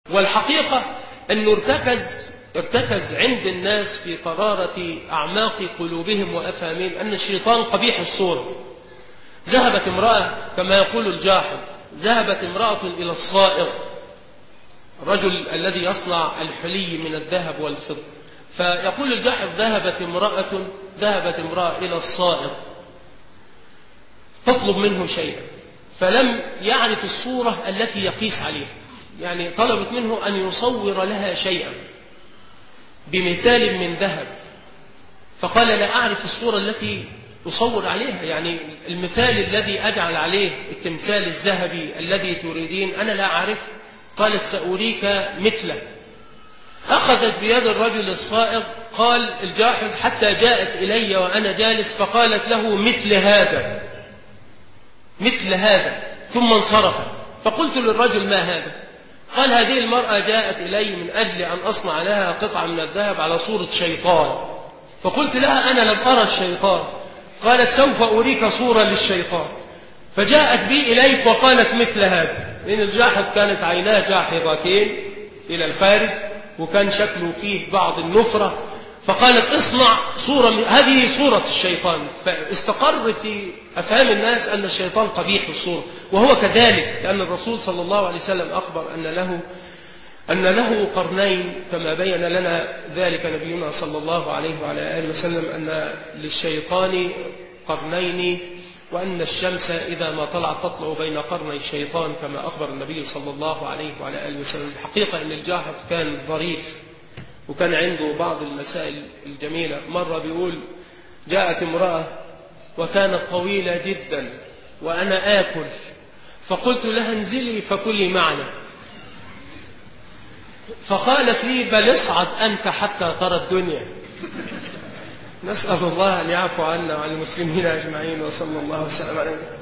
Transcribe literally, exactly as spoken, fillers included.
والحقيقة أنه ارتكز ارتكز عند الناس في قرارة أعماق قلوبهم وأفهامهم أن الشيطان قبيح الصورة. ذهبت امرأة كما يقول الجاحظ، ذهبت امرأة إلى الصائغ، الرجل الذي يصنع الحلي من الذهب والفضة، فيقول الجاحظ ذهبت امرأة ذهبت امرأة إلى الصائغ تطلب منه شيئا، فلم يعرف الصورة التي يقيس عليها، يعني طلبت منه أن يصور لها شيئا بمثال من ذهب، فقال لا أعرف الصورة التي أصور عليها، يعني المثال الذي أجعل عليه التمثال الذهبي الذي تريدين أنا لا أعرف. قالت سأريك مثله. أخذت بيد الرجل الصائغ، قال الجاحظ حتى جاءت إلي وأنا جالس فقالت له مثل هذا مثل هذا ثم انصرف. فقلت للرجل ما هذا؟ قال هذه المرأة جاءت إلي من أجل أن أصنع لها قطعة من الذهب على صورة شيطان. فقلت لها أنا لم أرى الشيطان. قالت سوف أريك صورة للشيطان. فجاءت بي إليك وقالت مثل هذا، لأن الجاحظ كانت عيناه جاحظتين إلى الخارج وكان شكله فيه بعض النفرة، فقالت اصنع صورة، هذه صورة الشيطان. فاستقر في أفهام الناس أن الشيطان قبيح الصورة، وهو كذلك، لأن الرسول صلى الله عليه وسلم أخبر أن له أن له قرنين، كما بين لنا ذلك نبينا صلى الله عليه وعلى آله وسلم، أن للشيطان قرنين، وأن الشمس إذا ما طلعت تطلع بين قرني الشيطان كما أخبر النبي صلى الله عليه وعلى آله وسلم. الحقيقة أن الجاحظ كان ظريف وكان عنده بعض المسائل الجميلة. مرة بيقول جاءت امرأة وكانت طويلة جدا وأنا آكل، فقلت لها انزلي فكلي معنا، فقالت لي بل اصعد أنت حتى ترى الدنيا. نسأل الله أن يعفو عنا وعن المسلمين أجمعين، وصلى الله وسلم عليه.